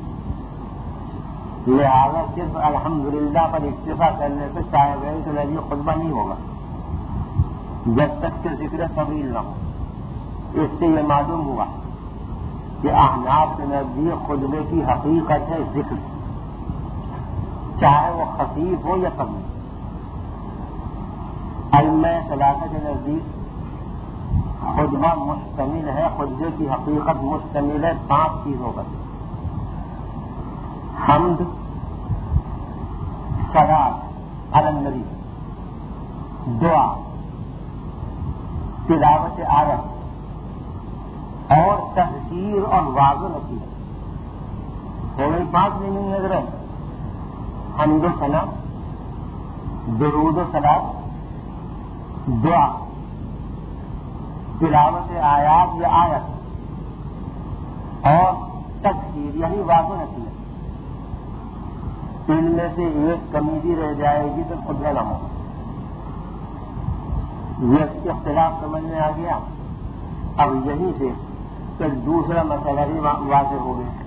لہذا صرف الحمدللہ پر اکتفا کرنے سے صاحبین کے نزدیک خطبہ نہیں ہوگا جب تک کہ ذکر طویل نہ ہو۔ اس سے یہ معلوم ہوا کہ احناف کے نزدیک خطبے کی حقیقت ہے ذکر، چاہے وہ خفیف ہو یا طویل۔ ائمہ ثلاثہ کے نزدیک خطبہ مشتمل ہے، خطبے کی حقیقت مشتمل ہے پانچ چیزوں پر: حمد، صلاۃ علی النبی، دعا، تلاوت آیت اور تذکیر اور واضح نصیحت۔ ہو گئی پانچ نہیں نظر ہے: حمد و ثنا، درود و صلاۃ، دعا، تلاوت آیات یا آیت اور تذکیر یعنی واضح نصیحت۔ ان میں سے ایک کمی بھی رہ جائے گی تو خطبہ نہ ہوگا۔ یہ اختلاف سمجھ میں آ گیا۔ اب یہیں سے پھر دوسرا مسئلہ بھی واضح ہو گیا۔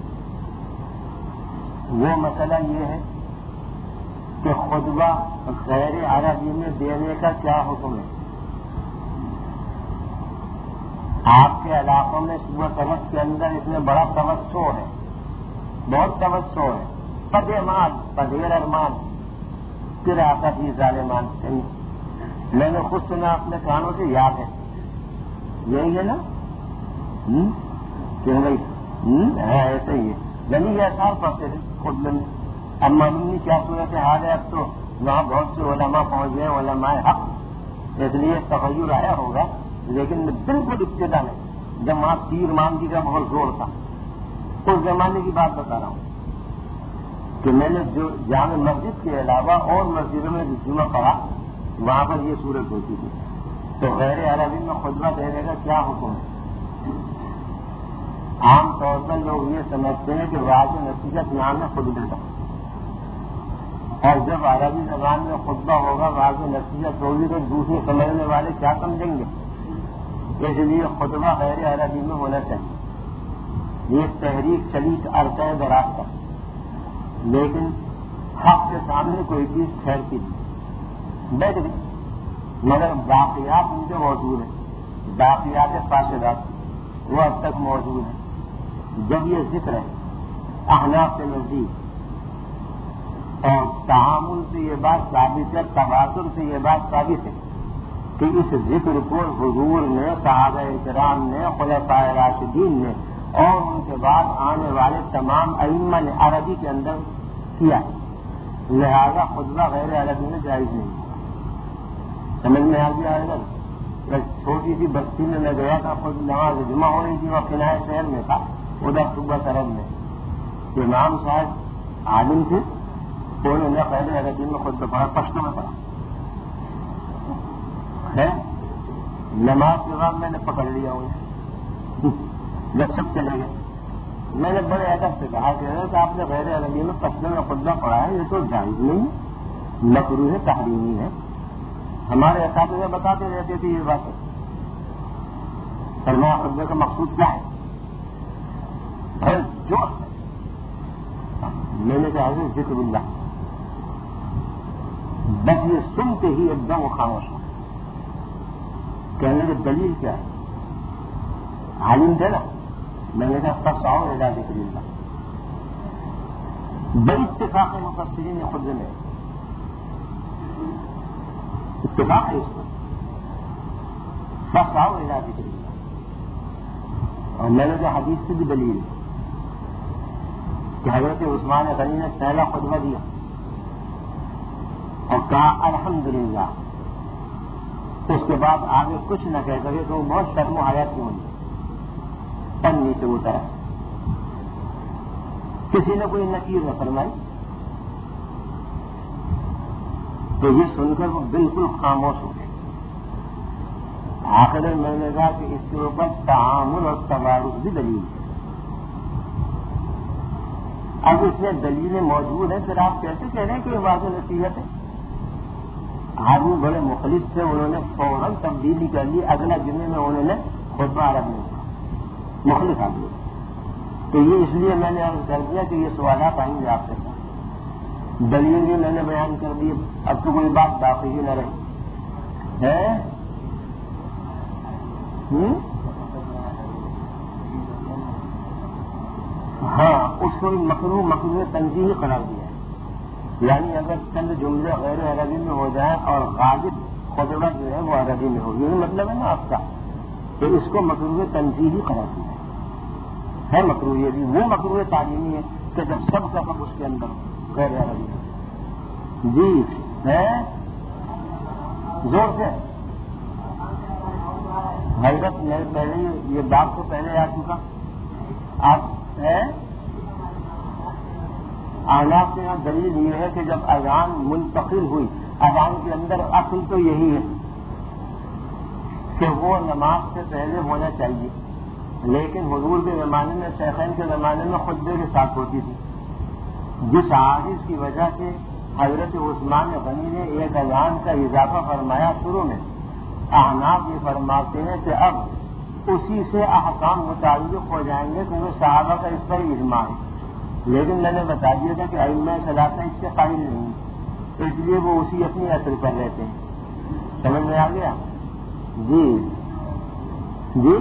وہ مسئلہ یہ ہے کہ خطبہ غیر عربی میں دینے کا کیا حکم ہے۔ آپ کے علاقوں میں صبح طلب کے اندر اتنے بڑا توسع ہے، بہت توسع ہے، پدے مان پدیر ارمان پھر آتا تھی ظالمان کہیں میں نے خود سنا اپنے کانوں سے، یاد ہے یہی ہے نا کہ بھائی ہے ایسے ہی ہے، یعنی یہ اثار پڑتے تھے خود میں۔ اب معلوم کیا صورت حال ہے، اب تو وہاں بہت سے علماء پہنچ گئے، علماء حق، اس لیے تغیر آیا ہوگا، لیکن بالکل ابتدا میں جب وہاں تیر ماندی کا بہت زور تھا، اس زمانے کی بات بتا رہا ہوں کہ میں نے جو جامع مسجد کے علاوہ اور مسجدوں میں جمعہ پڑھا وہاں پر یہ صورت ہوتی تھی۔ تو غیر عربی میں خطبہ دینے کا کیا حکم ہے؟ عام طور پر لوگ یہ سمجھتے ہیں کہ واضح نصیحت نام ہے خطبے کا، اور جب عربی زبان میں خطبہ ہوگا، واضح نصیحت ہوگی تو دوسرے سمجھنے والے کیا سمجھیں گے؟ اس لیے خطبہ غیر عربی میں ہونا چاہیے۔ یہ تحریک چلی عرصہ دراز کا، لیکن حق کے سامنے کوئی چیز ٹھہرتی نہیں، بیٹھ گئی، مگر باقیات ان کے موجود ہیں، باقیات فاسدات وہ اب تک موجود ہیں۔ جب یہ ذکر ہے احناف کے نزدیک اور تعامل سے یہ بات ثابت ہے، تواتر سے یہ بات ثابت ہے کہ اس ذکر کو حضور نے، صحابہ کرام نے، خلفائے راشدین نے اور ان کے بعد آنے والے تمام ائمہ نے عربی کے اندر کیا، لہذا خطبہ غیر عربی میں جائز نہیں۔ سمجھ میں آ گیا ہے نا؟ ایک چھوٹی سی بستی میں میں گیا تھا، خود نماز جمعہ ہو رہی تھی، وہ کنارے شہر میں تھا، ادھر صوبہ طرف میں امام صاحب عالم تھے، انہوں نے غیر عربی میں خطبہ پڑھا، پشتو میں پڑھا ہے۔ نماز کے بعد میں نے پکڑ لیا انہیں، جب سب چلے گئے، میں نے بڑے ادب سے کہا کہ آپ نے غیر عربی میں فصلوں میں خطبہ پڑھا ہے، یہ تو جائز نہیں، مکروہ تحریمی ہے. ہمارے اساتذہ بتاتے رہتے تھے یہ بات. فرمایا خطبے کا مقصود کیا ہے؟ جو میں نے کہا ہے ذکر اللہ، بس یہ سنتے ہی ایک دم خاموش ہو. کہنے کی دلیل کیا ہے؟ عالم تھے نا. میں نے کہا سب آؤ اعلیٰ ذکر اللہ. بڑی اتفاق مفسرین نے خود میں اتفاق ہے اس کو سب آؤ اعلیٰ ذکر اللہ. اور میں نے کہا حدیث سے بھی دلیل کہ حضرت عثمان غنی نے پہلا خطبہ دیا اور کہا الحمدللہ. اس کے بعد آگے کچھ نہ کہہ سکے تو وہ بہت شرم و حیا کیوں نہیں پن نیچے اترا. کسی نے کوئی نکیر نہ فرمائی تو یہ سن کر وہ بالکل خاموش ہو گئے. آخر میں نے کہا کہ اس کے اوپر تعامل اور تبارک بھی دلیل ہے. اب اس میں دلیلیں موجود ہیں پھر آپ کیسے کہہ رہے ہیں کہ یہ واضح نصیحت ہے؟ آدمی بڑے مخلص تھے، انہوں نے فوراً تبدیلی کر لی. اگلا جمعے میں انہوں نے خطبہ عرب میں مخلص آدمی. تو یہ اس لیے میں نے عرض کر دیا کہ یہ سوالات آئیں گے آپ سے. دلیل بھی میں نے بیان کر دی. اب تو کوئی بات باقی ہی نہ رہی ہے. ہاں اس کو مکروہ مکروہ تنظیمی قرار دیا ہے. یعنی اگر چند جملے غیر عربی میں ہو جائیں اور غالب خطبہ جو ہے وہ عربی میں ہو، یہی مطلب ہے نا آپ کا، تو اس کو مکروہ تنظیمی قرار دیا ہے. مکروہ یہ بھی وہ مکروہ تعلیمی ہے کہ جب سب کا سب اس کے اندر غیر عربی ہے. جی ہے زور سے حضرت میں پہلے یہ بات تو پہلے آ چکا. آپ ہے آناف کے یہاں دلیل یہ ہے کہ جب اذان منتقل ہوئی، اذان کے اندر اصل تو یہی ہے کہ وہ نماز سے پہلے ہونا چاہیے، لیکن حضور کے زمانے میں شیخین کے زمانے میں خطبے کے ساتھ ہوتی تھی، جس عارض کی وجہ سے حضرت عثمان غنی نے ایک اذان کا اضافہ فرمایا شروع میں. احناف یہ فرماتے ہیں کہ اب اسی سے احکام متعلق ہو جائیں گے کیونکہ صحابہ کا اس پر اجماع ہے. لیکن میں نے بتا دیا تھا کہ ائمہ ثلاثہ اس کے قائل نہیں، اس لیے وہ اسی اپنی اثر پر رہتے ہیں. سمجھ میں آ گیا؟ جی جی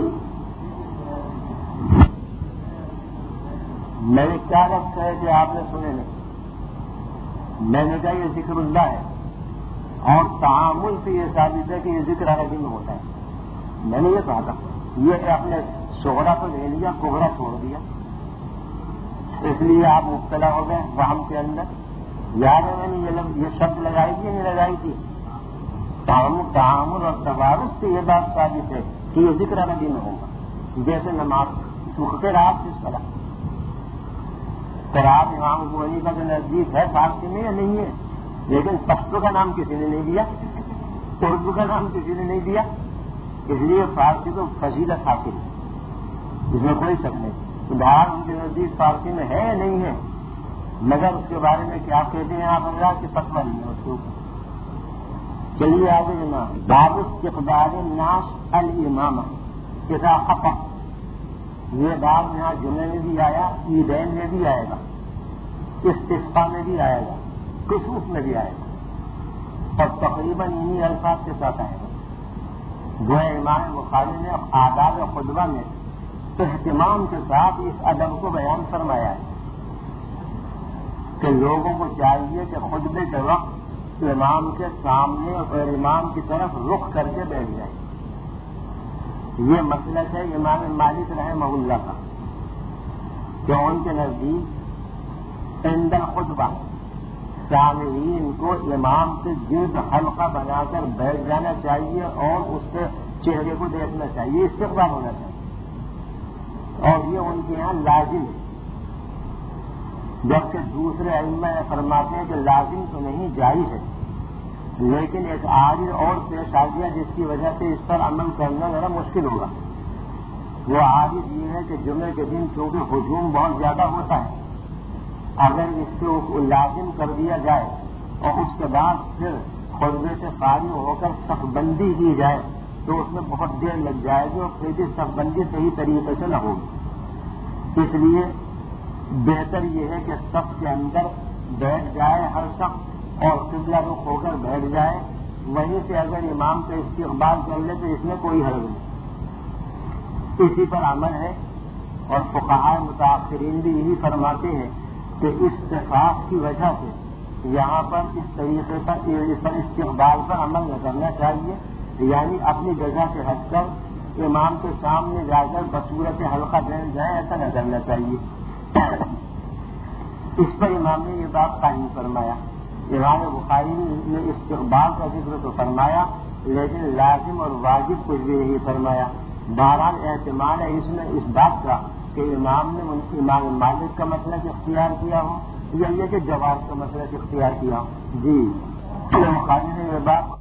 میں نے کیا رکھ ہے کہ آپ نے سنے نہیں. میں نے کہا یہ ذکر اللہ ہے اور تعامل سے یہ ثابت ہے کہ یہ ذکر عربی میں ہوتا ہے. میں نے یہ کہا تھا یہ آپ نے سوڑا تو لے لیا، کوبرا چھوڑ دیا، اس لیے آپ مبتلا ہو گئے وہم کے اندر. یاد ہے میں نے یہ لفظ یہ شبد لگائی تھی نہیں لگائی تھی؟ تعامل اور تبارک سے یہ بات ثابت ہے کہ یہ ذکر عربی میں ہوگا. جیسے نماز چونکہ رات کس طرح رات امام ابو حنیفہ کے نزدیک ہے فارسی میں یا نہیں ہے، لیکن پشتو کا نام کسی نے نہیں دیا، اردو کا نام کسی نے نہیں دیا، اس لیے فارسی تو فضیلت حاصل ہے، اس میں کوئی شک نہیں. تو بہار ان کے نزدیک فارسی میں ہے یا نہیں ہے، مگر اس کے بارے میں کیا کہتے ہیں آپ اللہ کے فتویٰ نہیں ہے اس کے اوپر. چلیے آگے جناب. باب استقبال الناس الامامہ اذا خطب. یہ باب یہاں جمعے میں بھی آیا، عیدین میں بھی آئے گا، استسقاء میں بھی آئے گا، کسوف میں بھی آئے گا، اور تقریباً انہی الفاظ کے ساتھ آئے گا. جو امام بخاری نے آداب خطبہ میں اہتمام کے ساتھ اس ادب کو بیان فرمایا ہے کہ لوگوں کو چاہیے کہ خطبے کے وقت امام کے سامنے اور امام کی طرف رخ کر کے بیٹھ جائیں. یہ مسلک ہے امام مالک رحمہ اللہ کا کہ ان کے نزدیک عند الخطبہ سامعین کو امام سے گرد حلقہ بنا کر بیٹھ جانا چاہیے اور اس کے چہرے کو دیکھنا چاہیے، استقبال ہونا چاہیے، اور یہ ان کے یہاں لازم ہے. جبکہ دوسرے ائمہ فرماتے ہیں کہ لازم تو نہیں، جائز ہے، لیکن ایک عارض اور پیش آ گیا جس کی وجہ سے اس پر عمل کرنا ذرا مشکل ہوگا. وہ عادت یہ ہے کہ جمعے کے دن چونکہ ہجوم بہت زیادہ ہوتا ہے، اگر اس کو لازم کر دیا جائے اور اس کے بعد پھر خطبے سے فارغ ہو کر صف بندی کی جائے تو اس میں بہت دیر لگ جائے گی اور پھر بھی صف بندی صحیح طریقے سے نہ ہوگی۔ اس لیے بہتر یہ ہے کہ صف کے اندر بیٹھ جائے ہر شخص اور قبلہ رخ ہو کر بیٹھ جائے، وہیں سے اگر امام کا استقبال کر لے تو اس میں کوئی حرج نہیں۔ اسی پر عمل ہے اور فقہاء متاثرین بھی یہی فرماتے ہیں کہ اتفاق کی وجہ سے یہاں پر اس طریقے پر پر استقبال پر عمل نہ کرنا چاہیے، یعنی اپنی جگہ سے ہٹ کر امام کے سامنے جا کر بصورت حلقہ بیٹھ جائیں، ایسا نہ کرنا چاہیے۔ اس پر امام نے یہ بات قائم فرمایا۔ امام بخاری نے استقبال کا ذکر تو فرمایا لیکن لازم اور واجب کچھ بھی نہیں فرمایا۔ بہرحال احتمال ہے اس میں اس بات کا کہ امام نے امام مالک کا مسلک اختیار کیا ہو یا یہ کہ جواز کا مسلک اختیار کیا ہو۔ جی بخاری نے یہ بات